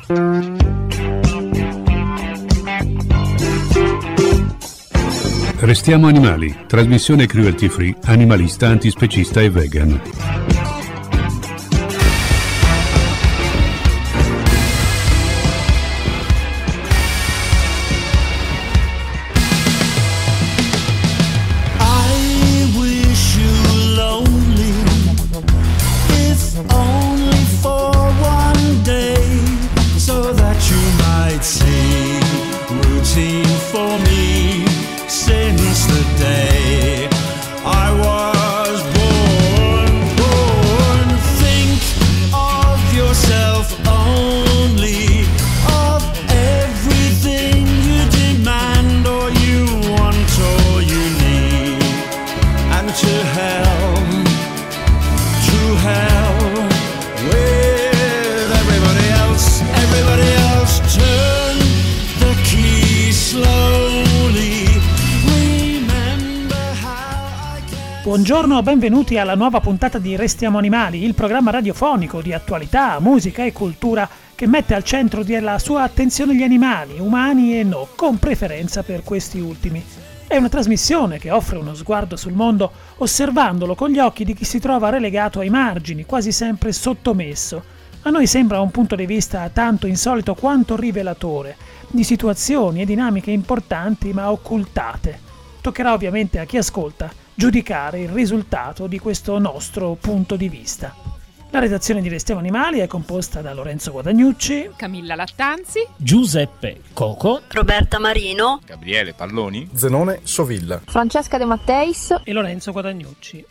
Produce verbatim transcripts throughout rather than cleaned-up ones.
Restiamo animali, trasmissione cruelty free, animalista, antispecista e vegan. Buongiorno, benvenuti alla nuova puntata di Restiamo Animali, il programma radiofonico di attualità, musica e cultura che mette al centro della sua attenzione gli animali, umani e no, con preferenza per questi ultimi. È una trasmissione che offre uno sguardo sul mondo osservandolo con gli occhi di chi si trova relegato ai margini, quasi sempre sottomesso. A noi sembra un punto di vista tanto insolito quanto rivelatore, di situazioni e dinamiche importanti ma occultate. Toccherà ovviamente a chi ascolta giudicare il risultato di questo nostro punto di vista. La redazione di Restiamo Animali è composta da Lorenzo Guadagnucci, Camilla Lattanzi, Giuseppe Coco, Roberta Marino, Gabriele Palloni, Zenone Sovilla, Francesca De Matteis e Lorenzo Guadagnucci.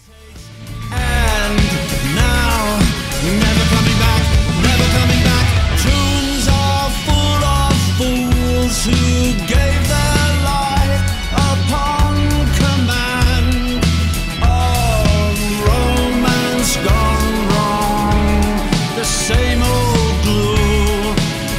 And now, never coming back, never coming back. Tunes are full of fools who gave their life upon command of romance gone wrong. The same old glue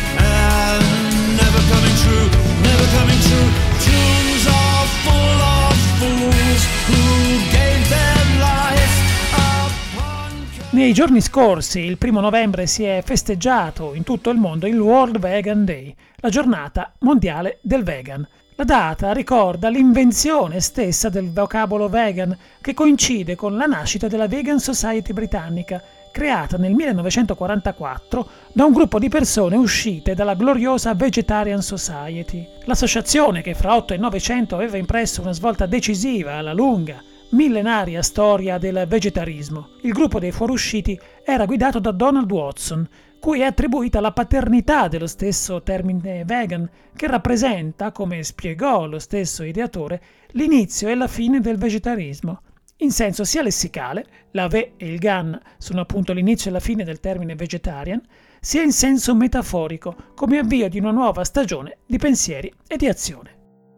and never coming true, never coming true. Tunes are full of fools who gave their life upon command. Nei giorni scorsi, il primo novembre, si è festeggiato in tutto il mondo il World Vegan Day, la giornata mondiale del vegan. La data ricorda l'invenzione stessa del vocabolo vegan, che coincide con la nascita della Vegan Society britannica, creata nel millenovecentoquarantaquattro da un gruppo di persone uscite dalla gloriosa Vegetarian Society. L'associazione, che fra otto e novecento aveva impresso una svolta decisiva alla lunga, millenaria storia del vegetarismo. Il gruppo dei fuorusciti era guidato da Donald Watson, cui è attribuita la paternità dello stesso termine vegan, che rappresenta, come spiegò lo stesso ideatore, l'inizio e la fine del vegetarismo. In senso sia lessicale, la ve e il gan sono appunto l'inizio e la fine del termine vegetarian, sia in senso metaforico, come avvio di una nuova stagione di pensieri e di azione.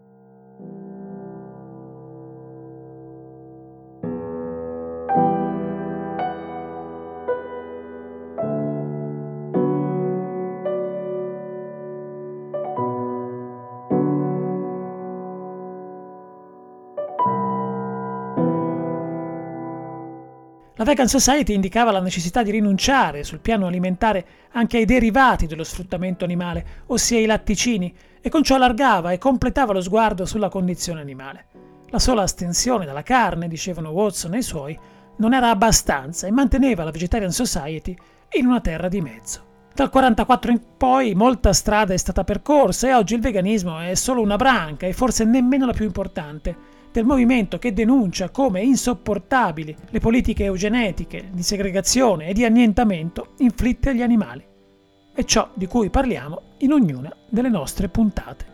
La Vegan Society indicava la necessità di rinunciare sul piano alimentare anche ai derivati dello sfruttamento animale, ossia i latticini, e con ciò allargava e completava lo sguardo sulla condizione animale. La sola astensione dalla carne, dicevano Watson e i suoi, non era abbastanza e manteneva la Vegetarian Society in una terra di mezzo. Dal quarantaquattro in poi molta strada è stata percorsa e oggi il veganismo è solo una branca, e forse nemmeno la più importante, del movimento che denuncia come insopportabili le politiche eugenetiche di segregazione e di annientamento inflitte agli animali. È ciò di cui parliamo in ognuna delle nostre puntate.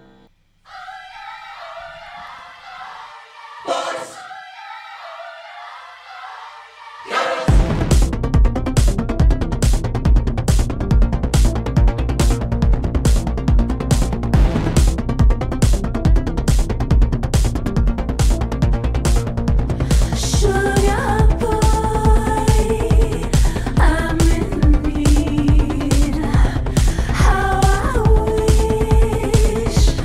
I'm in need. How I wish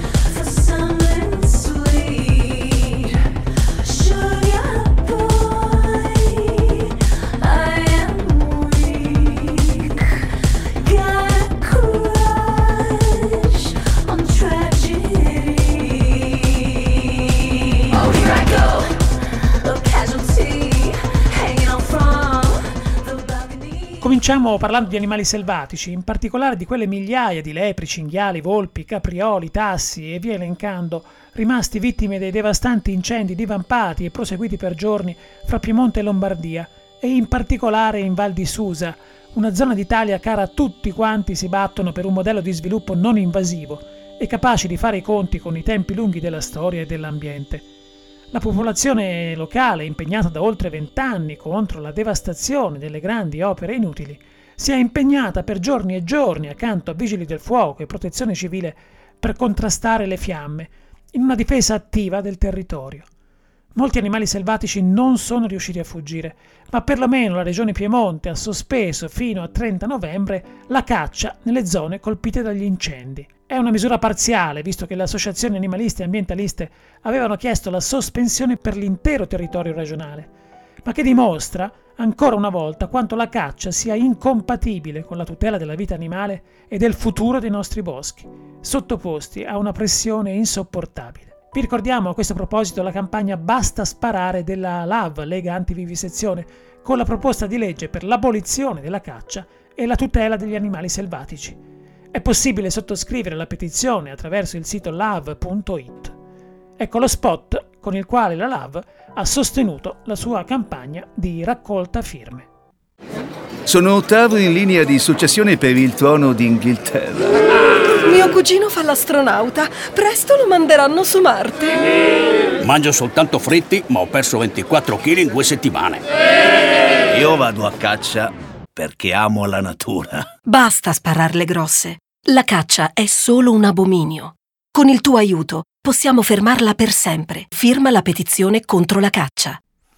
Cominciamo parlando di animali selvatici, in particolare di quelle migliaia di lepri, cinghiali, volpi, caprioli, tassi e via elencando, rimasti vittime dei devastanti incendi divampati e proseguiti per giorni fra Piemonte e Lombardia, e in particolare in Val di Susa, una zona d'Italia cara a tutti quanti si battono per un modello di sviluppo non invasivo e capaci di fare i conti con i tempi lunghi della storia e dell'ambiente. La popolazione locale, impegnata da oltre vent'anni contro la devastazione delle grandi opere inutili, si è impegnata per giorni e giorni accanto a vigili del fuoco e protezione civile per contrastare le fiamme, in una difesa attiva del territorio. Molti animali selvatici non sono riusciti a fuggire, ma perlomeno la regione Piemonte ha sospeso fino a trenta novembre la caccia nelle zone colpite dagli incendi. È una misura parziale, visto che le associazioni animaliste e ambientaliste avevano chiesto la sospensione per l'intero territorio regionale, ma che dimostra, ancora una volta, quanto la caccia sia incompatibile con la tutela della vita animale e del futuro dei nostri boschi, sottoposti a una pressione insopportabile. Vi ricordiamo a questo proposito la campagna Basta sparare della L A V, Lega Antivivisezione, con la proposta di legge per l'abolizione della caccia e la tutela degli animali selvatici. È possibile sottoscrivere la petizione attraverso il sito lav punto it. Ecco lo spot con il quale la L A V ha sostenuto la sua campagna di raccolta firme. Sono ottavo in linea di successione per il trono d'Inghilterra. Mio cugino fa l'astronauta. Presto lo manderanno su Marte. Mangio soltanto fritti, ma ho perso ventiquattro chili in due settimane. Io vado a caccia perché amo la natura. Basta spararle grosse. La caccia è solo un abominio. Con il tuo aiuto possiamo fermarla per sempre. Firma la petizione contro la caccia.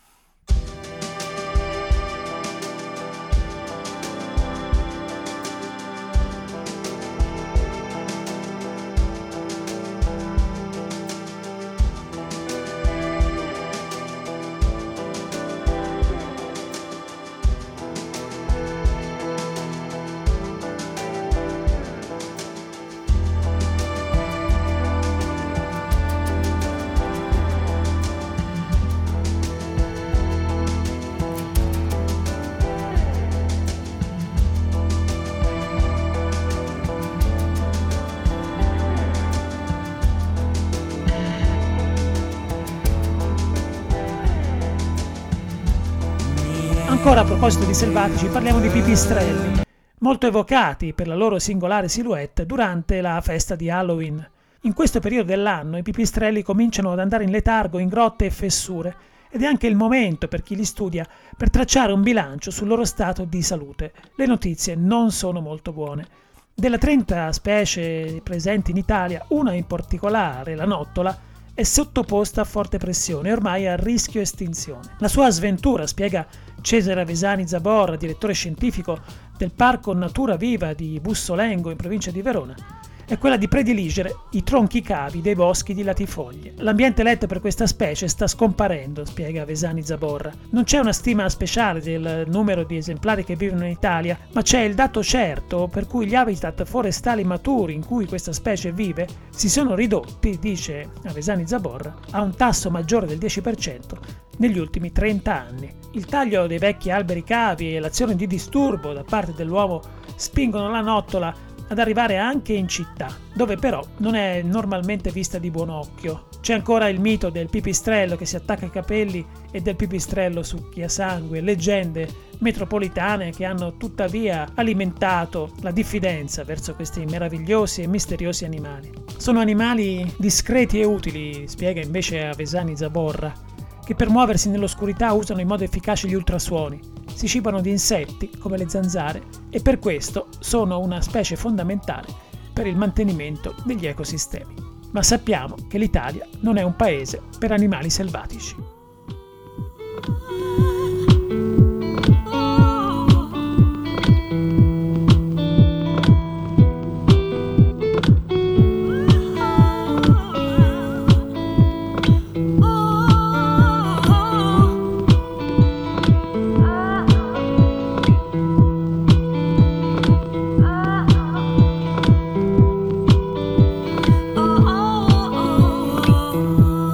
Ancora a proposito di selvatici, parliamo di pipistrelli, molto evocati per la loro singolare silhouette durante la festa di Halloween. In questo periodo dell'anno i pipistrelli cominciano ad andare in letargo in grotte e fessure ed è anche il momento per chi li studia per tracciare un bilancio sul loro stato di salute. Le notizie non sono molto buone. Delle trenta specie presenti in Italia, una in particolare, la nottola, è sottoposta a forte pressione e ormai a rischio estinzione. La sua sventura, spiega Cesare Avesani Zaborra, direttore scientifico del Parco Natura Viva di Bussolengo in provincia di Verona, è quella di prediligere i tronchi cavi dei boschi di latifoglie. L'ambiente eletto per questa specie sta scomparendo, spiega Avesani Zaborra. Non c'è una stima speciale del numero di esemplari che vivono in Italia, ma c'è il dato certo per cui gli habitat forestali maturi in cui questa specie vive si sono ridotti, dice Avesani Zaborra, a un tasso maggiore del dieci per cento negli ultimi trenta anni. Il taglio dei vecchi alberi cavi e l'azione di disturbo da parte dell'uomo spingono la nottola ad arrivare anche in città, dove però non è normalmente vista di buon occhio. C'è ancora il mito del pipistrello che si attacca ai capelli e del pipistrello succhiasangue, leggende metropolitane che hanno tuttavia alimentato la diffidenza verso questi meravigliosi e misteriosi animali. Sono animali discreti e utili, spiega invece Avesani Zaborra, che per muoversi nell'oscurità usano in modo efficace gli ultrasuoni. Si cibano di insetti, come le zanzare, e per questo sono una specie fondamentale per il mantenimento degli ecosistemi. Ma sappiamo che l'Italia non è un paese per animali selvatici.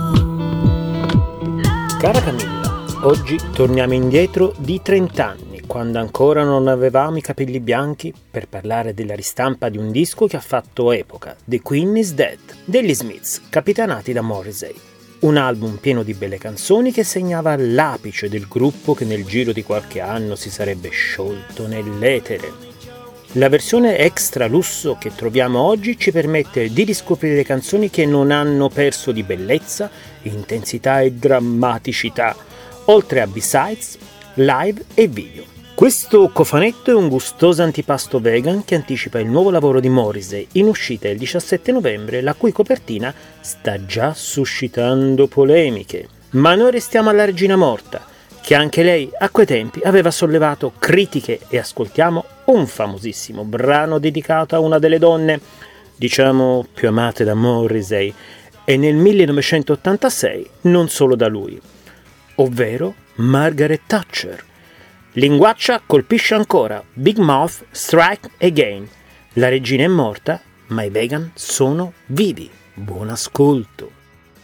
Cara Camilla, oggi torniamo indietro di trenta anni, quando ancora non avevamo i capelli bianchi, per parlare della ristampa di un disco che ha fatto epoca, The Queen is Dead, degli Smiths, capitanati da Morrissey. Un album pieno di belle canzoni che segnava l'apice del gruppo che nel giro di qualche anno si sarebbe sciolto nell'etere. La versione extra lusso che troviamo oggi ci permette di riscoprire canzoni che non hanno perso di bellezza, intensità e drammaticità, oltre a B-sides, live e video. Questo cofanetto è un gustoso antipasto vegan che anticipa il nuovo lavoro di Morrissey, in uscita il diciassette novembre, la cui copertina sta già suscitando polemiche. Ma noi restiamo alla regina morta, che anche lei a quei tempi aveva sollevato critiche, e ascoltiamo un famosissimo brano dedicato a una delle donne, diciamo, più amate da Morrissey, e nel millenovecentottantasei non solo da lui, ovvero Margaret Thatcher. Linguaccia colpisce ancora, Big Mouth Strike Again. La regina è morta, ma i vegan sono vivi. Buon ascolto.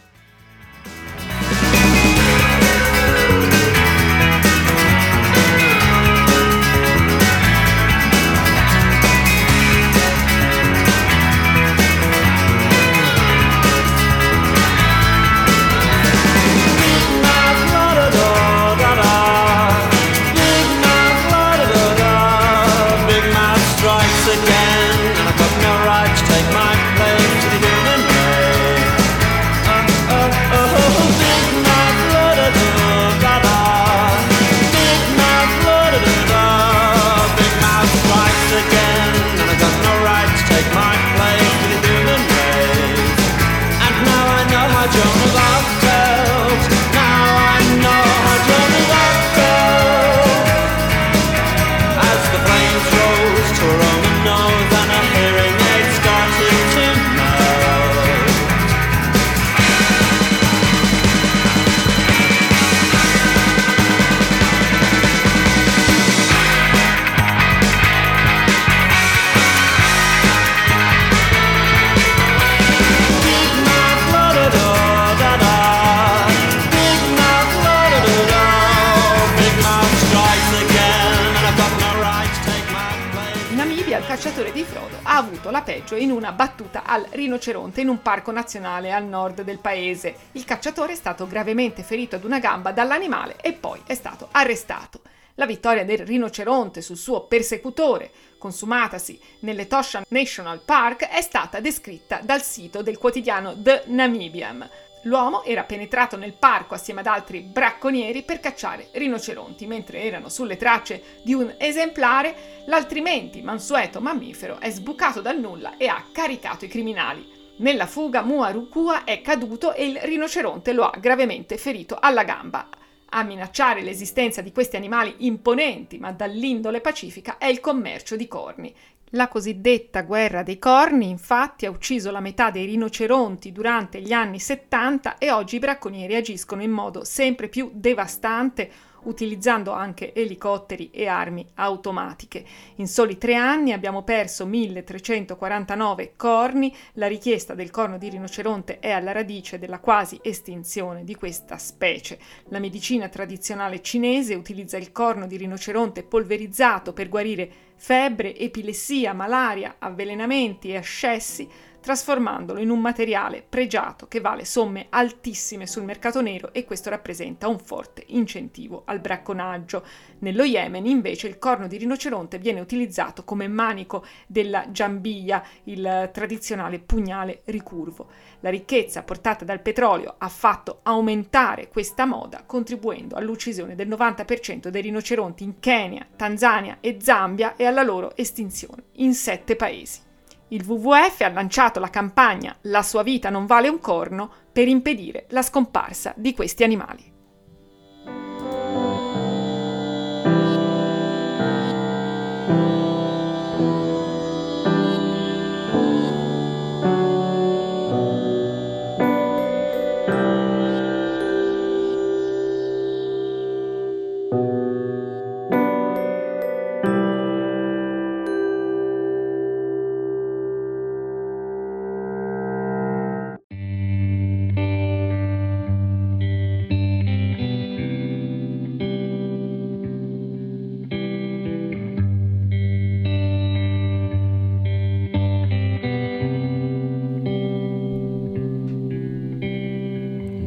La peggio in una battuta al rinoceronte in un parco nazionale al nord del paese. Il cacciatore è stato gravemente ferito ad una gamba dall'animale e poi è stato arrestato. La vittoria del rinoceronte sul suo persecutore, consumatasi nell'Etosha National Park, è stata descritta dal sito del quotidiano The Namibian. L'uomo era penetrato nel parco assieme ad altri bracconieri per cacciare rinoceronti. Mentre erano sulle tracce di un esemplare, l'altrimenti mansueto mammifero è sbucato dal nulla e ha caricato i criminali. Nella fuga Muarukua è caduto e il rinoceronte lo ha gravemente ferito alla gamba. A minacciare l'esistenza di questi animali imponenti ma dall'indole pacifica è il commercio di corni. La cosiddetta guerra dei corni, infatti, ha ucciso la metà dei rinoceronti durante gli anni settanta e oggi i bracconieri agiscono in modo sempre più devastante, utilizzando anche elicotteri e armi automatiche. In soli tre anni abbiamo perso milletrecentoquarantanove corni. La richiesta del corno di rinoceronte è alla radice della quasi estinzione di questa specie. La medicina tradizionale cinese utilizza il corno di rinoceronte polverizzato per guarire febbre, epilessia, malaria, avvelenamenti e ascessi, trasformandolo in un materiale pregiato che vale somme altissime sul mercato nero, e questo rappresenta un forte incentivo al bracconaggio. Nello Yemen, invece, il corno di rinoceronte viene utilizzato come manico della giambia, il tradizionale pugnale ricurvo. La ricchezza portata dal petrolio ha fatto aumentare questa moda, contribuendo all'uccisione del novanta per cento dei rinoceronti in Kenya, Tanzania e Zambia e alla loro estinzione in sette paesi. Il W W F ha lanciato la campagna La sua vita non vale un corno per impedire la scomparsa di questi animali.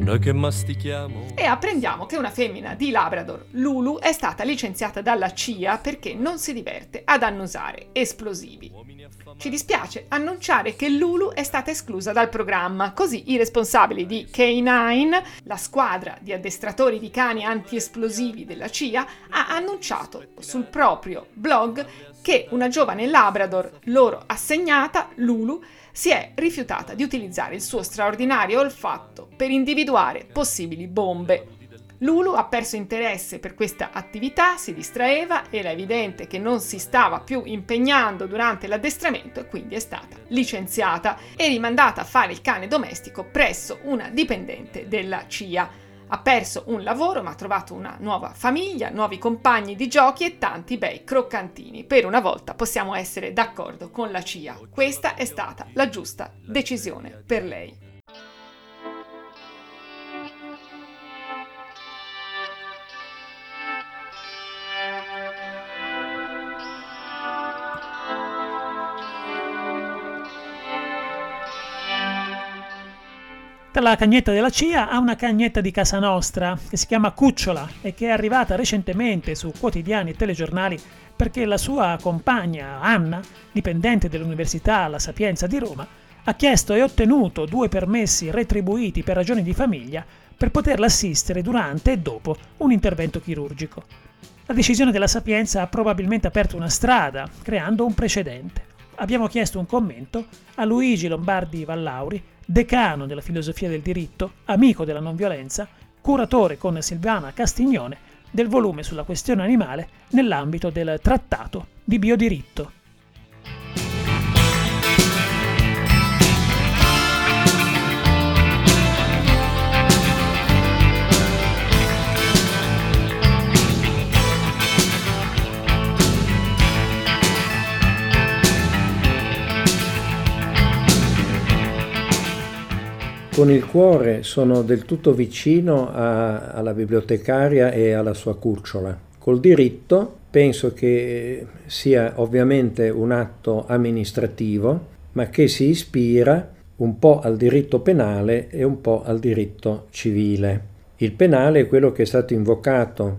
noi che mastichiamo. E apprendiamo che una femmina di Labrador, Lulu, è stata licenziata dalla C I A perché non si diverte ad annusare esplosivi. Ci dispiace annunciare che Lulu è stata esclusa dal programma, così i responsabili di K nove, la squadra di addestratori di cani antiesplosivi della C I A, ha annunciato sul proprio blog che una giovane Labrador loro assegnata, Lulu, si è rifiutata di utilizzare il suo straordinario olfatto per individuare possibili bombe. Lulu ha perso interesse per questa attività, si distraeva, era evidente che non si stava più impegnando durante l'addestramento e quindi è stata licenziata e rimandata a fare il cane domestico presso una dipendente della C I A. Ha perso un lavoro ma ha trovato una nuova famiglia, nuovi compagni di giochi e tanti bei croccantini. Per una volta possiamo essere d'accordo con la C I A. Questa è stata la giusta decisione per lei. Dalla cagnetta della C I A a una cagnetta di casa nostra che si chiama Cucciola e che è arrivata recentemente su quotidiani e telegiornali perché la sua compagna Anna, dipendente dell'Università La Sapienza di Roma, ha chiesto e ottenuto due permessi retribuiti per ragioni di famiglia per poterla assistere durante e dopo un intervento chirurgico. La decisione della Sapienza ha probabilmente aperto una strada, creando un precedente. Abbiamo chiesto un commento a Luigi Lombardi Vallauri, decano della filosofia del diritto, amico della non violenza, curatore con Silvana Castiglione del volume sulla questione animale nell'ambito del Trattato di Biodiritto. Con il cuore sono del tutto vicino a, alla bibliotecaria e alla sua cucciola. Col diritto penso che sia ovviamente un atto amministrativo, ma che si ispira un po' al diritto penale e un po' al diritto civile. Il penale è quello che è stato invocato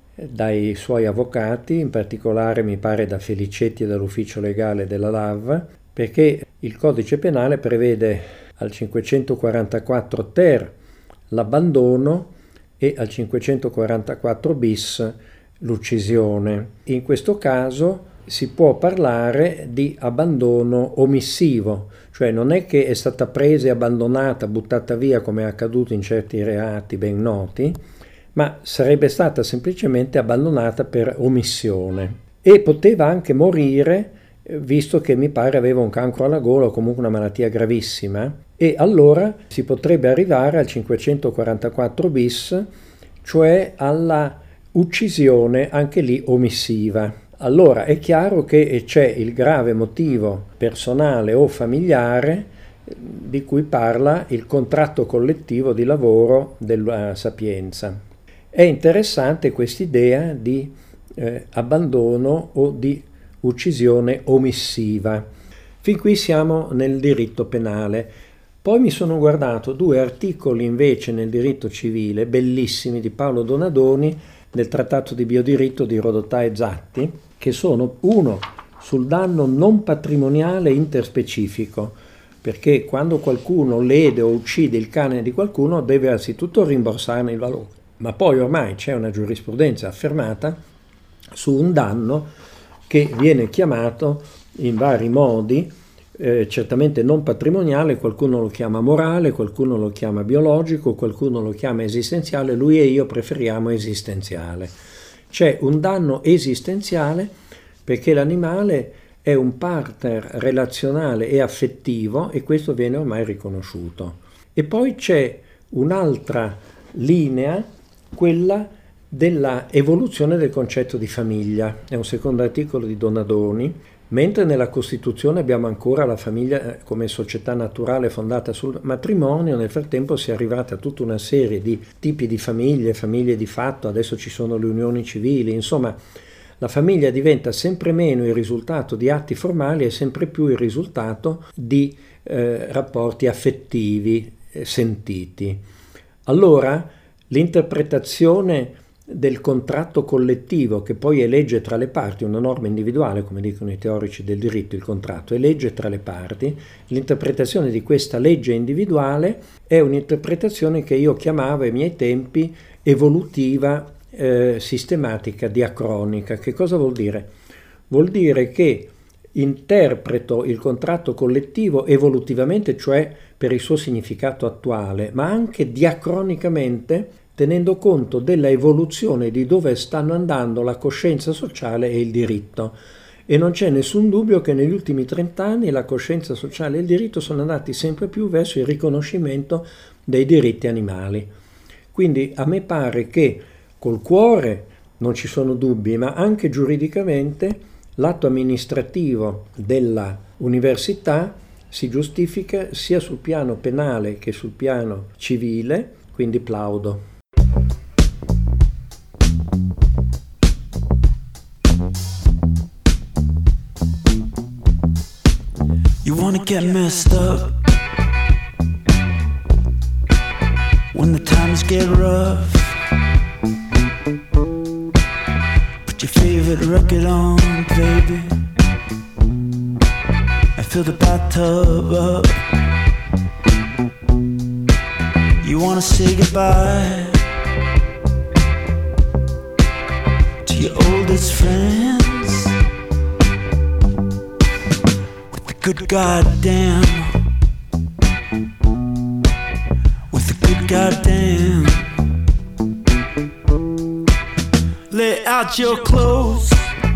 dai suoi avvocati, in particolare mi pare da Felicetti e dall'ufficio legale della L A V, perché il codice penale prevede al cinquecentoquarantaquattro ter l'abbandono e al cinquecentoquarantaquattro bis l'uccisione. In questo caso si può parlare di abbandono omissivo, cioè non è che è stata presa e abbandonata, buttata via come è accaduto in certi reati ben noti, ma sarebbe stata semplicemente abbandonata per omissione e poteva anche morire, visto che mi pare aveva un cancro alla gola o comunque una malattia gravissima, e allora si potrebbe arrivare al cinquecentoquarantaquattro bis, cioè alla uccisione anche lì omissiva. Allora è chiaro che c'è il grave motivo personale o familiare di cui parla il contratto collettivo di lavoro della Sapienza. È interessante quest'idea di eh, abbandono o di uccisione omissiva. Fin qui siamo nel diritto penale. Poi mi sono guardato due articoli invece nel diritto civile, bellissimi, di Paolo Donadoni, del Trattato di Biodiritto di Rodotà e Zatti, che sono uno sul danno non patrimoniale interspecifico, perché quando qualcuno lede o uccide il cane di qualcuno deve anzitutto rimborsarne il valore, ma poi ormai c'è una giurisprudenza affermata su un danno che viene chiamato in vari modi, eh, certamente non patrimoniale, qualcuno lo chiama morale, qualcuno lo chiama biologico, qualcuno lo chiama esistenziale, lui e io preferiamo esistenziale. C'è un danno esistenziale perché l'animale è un partner relazionale e affettivo e questo viene ormai riconosciuto. E poi c'è un'altra linea, quella della evoluzione del concetto di famiglia. È un secondo articolo di Donadoni. Mentre nella Costituzione abbiamo ancora la famiglia come società naturale fondata sul matrimonio, nel frattempo si è arrivata a tutta una serie di tipi di famiglie, famiglie di fatto, adesso ci sono le unioni civili, insomma la famiglia diventa sempre meno il risultato di atti formali e sempre più il risultato di eh, rapporti affettivi eh, sentiti. allora l'interpretazione del contratto collettivo, che poi è legge tra le parti, una norma individuale, come dicono i teorici del diritto, il contratto è legge tra le parti, l'interpretazione di questa legge individuale è un'interpretazione che io chiamavo ai miei tempi evolutiva, eh, sistematica, diacronica. Che cosa vuol dire? Vuol dire che interpreto il contratto collettivo evolutivamente, cioè per il suo significato attuale, ma anche diacronicamente, tenendo conto della evoluzione di dove stanno andando la coscienza sociale e il diritto. E non c'è nessun dubbio che negli ultimi trent'anni la coscienza sociale e il diritto sono andati sempre più verso il riconoscimento dei diritti animali. Quindi a me pare che col cuore non ci sono dubbi, ma anche giuridicamente l'atto amministrativo della università si giustifica sia sul piano penale che sul piano civile, quindi plaudo. You wanna get messed up when the times get rough. Put your favorite record on, baby, and fill the bathtub up. You wanna say goodbye to your oldest friends with the good goddamn, with the good goddamn. Lay out your clothes.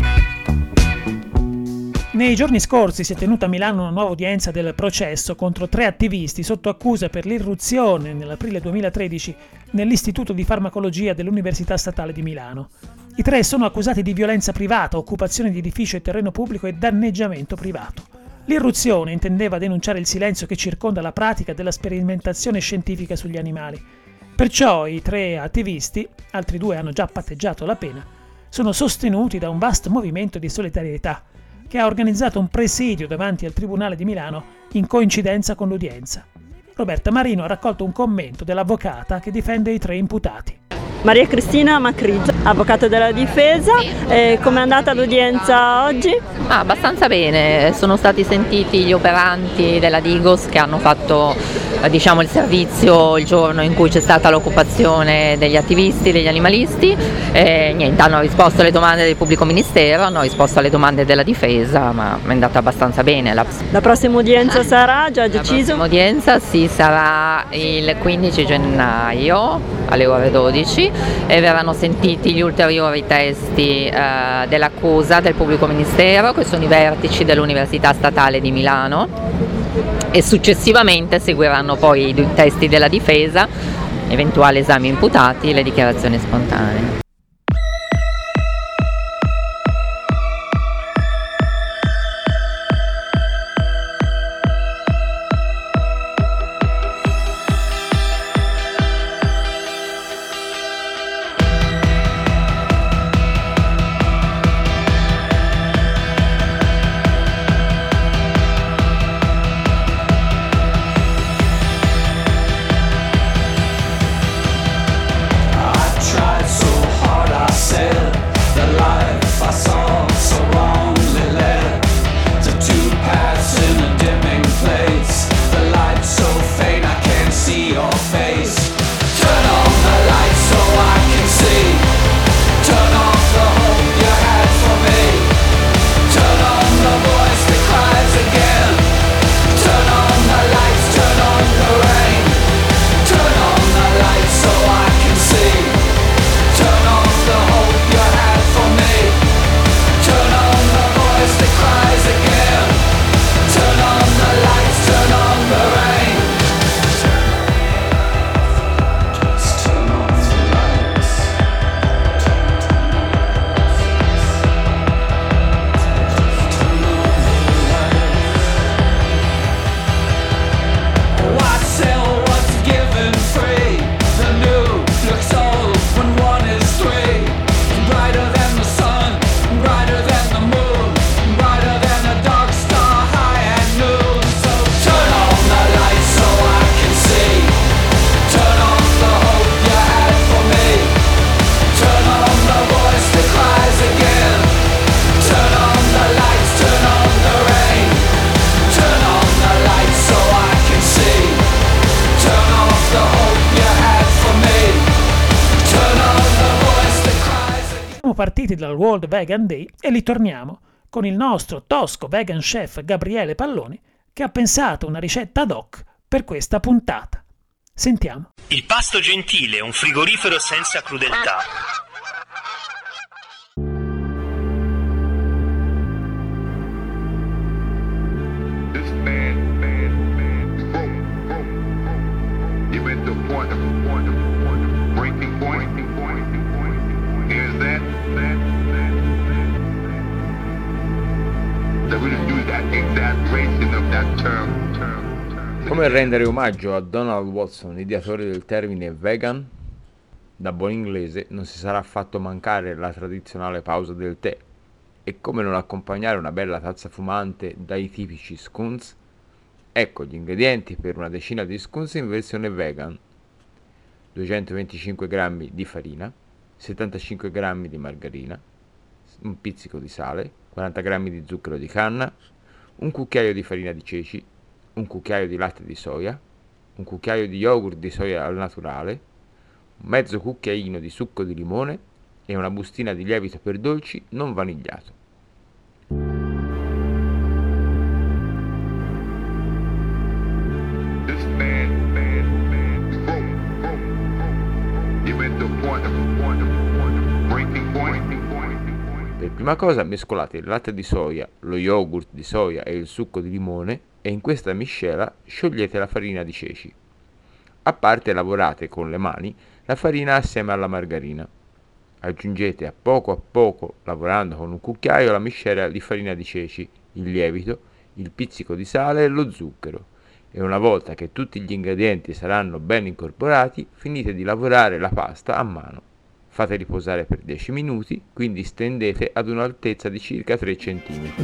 Nei giorni scorsi si è tenuta a Milano una nuova udienza del processo contro tre attivisti sotto accusa per l'irruzione nell'aprile duemilatredici nell'Istituto di Farmacologia dell'Università Statale di Milano. I tre sono accusati di violenza privata, occupazione di edificio e terreno pubblico e danneggiamento privato. L'irruzione intendeva denunciare il silenzio che circonda la pratica della sperimentazione scientifica sugli animali. Perciò i tre attivisti, altri due hanno già patteggiato la pena, sono sostenuti da un vasto movimento di solidarietà che ha organizzato un presidio davanti al Tribunale di Milano in coincidenza con l'udienza. Roberta Marino ha raccolto un commento dell'avvocata che difende i tre imputati. Maria Cristina Macrigia, avvocato della difesa. Eh, come è andata l'udienza oggi? Ah, abbastanza bene, sono stati sentiti gli operanti della Digos che hanno fatto eh, diciamo, il servizio il giorno in cui c'è stata l'occupazione degli attivisti, degli animalisti, e niente, hanno risposto alle domande del pubblico ministero, hanno risposto alle domande della difesa, ma è andata abbastanza bene. La, la prossima udienza sarà già deciso? La prossima udienza sì, sarà il quindici gennaio alle ore dodici e verranno sentiti gli ulteriori testi eh, dell'accusa del pubblico ministero, che sono i vertici dell'Università Statale di Milano, e successivamente seguiranno poi i testi della difesa, eventuali esami imputati e le dichiarazioni spontanee. Tried so hard. Siamo partiti dal World Vegan Day e ritorniamo con il nostro tosco vegan chef Gabriele Palloni, che ha pensato una ricetta ad hoc per questa puntata. Sentiamo. Il pasto gentile, un frigorifero senza crudeltà. Come rendere omaggio a Donald Watson, ideatore del termine vegan? Da buon inglese non si sarà fatto mancare la tradizionale pausa del tè. E come non accompagnare una bella tazza fumante dai tipici scones? Ecco gli ingredienti per una decina di scones in versione vegan: duecentoventicinque grammi di farina, settantacinque grammi di margarina, un pizzico di sale, quaranta grammi di zucchero di canna, un cucchiaio di farina di ceci, un cucchiaio di latte di soia, un cucchiaio di yogurt di soia al naturale, un mezzo cucchiaino di succo di limone e una bustina di lievito per dolci non vanigliato. Per prima cosa mescolate il latte di soia, lo yogurt di soia e il succo di limone e in questa miscela sciogliete la farina di ceci. A parte lavorate con le mani la farina assieme alla margarina. Aggiungete a poco a poco, lavorando con un cucchiaio, la miscela di farina di ceci, il lievito, il pizzico di sale e lo zucchero. E una volta che tutti gli ingredienti saranno ben incorporati, finite di lavorare la pasta a mano. Fate riposare per dieci minuti, quindi stendete ad un'altezza di circa tre centimetri.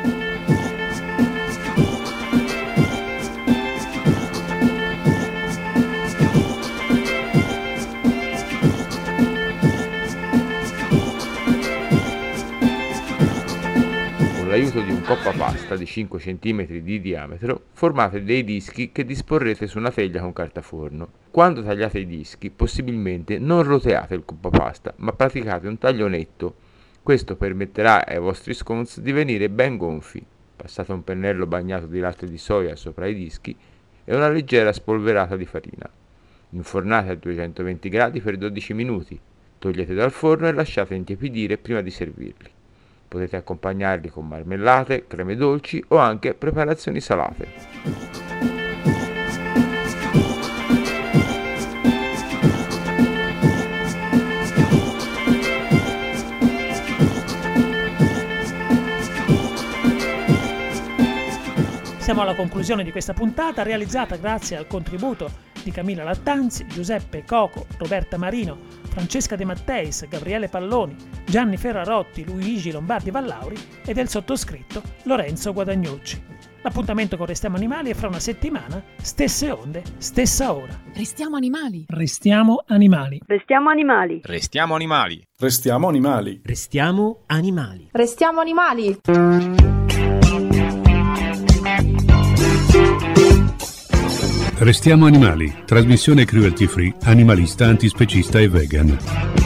Con l'aiuto di un coppapasta di cinque centimetri di diametro, formate dei dischi che disporrete su una teglia con cartaforno. Quando tagliate i dischi, possibilmente non roteate il coppapasta, ma praticate un taglio netto. Questo permetterà ai vostri scones di venire ben gonfi. Passate un pennello bagnato di latte di soia sopra i dischi e una leggera spolverata di farina. Infornate a duecentoventi gradi per dodici minuti. Togliete dal forno e lasciate intiepidire prima di servirli. Potete accompagnarli con marmellate, creme dolci o anche preparazioni salate. Siamo alla conclusione di questa puntata, realizzata grazie al contributo di Camilla Lattanzi, Giuseppe Coco, Roberta Marino, Francesca De Matteis, Gabriele Palloni, Gianni Ferrarotti, Luigi Lombardi Vallauri e del sottoscritto Lorenzo Guadagnucci. L'appuntamento con Restiamo Animali è fra una settimana, stesse onde, stessa ora. Restiamo animali. Restiamo animali. Restiamo animali. Restiamo animali. Restiamo animali. Restiamo animali. Restiamo animali. Restiamo animali, trasmissione cruelty free, animalista, antispecista e vegan.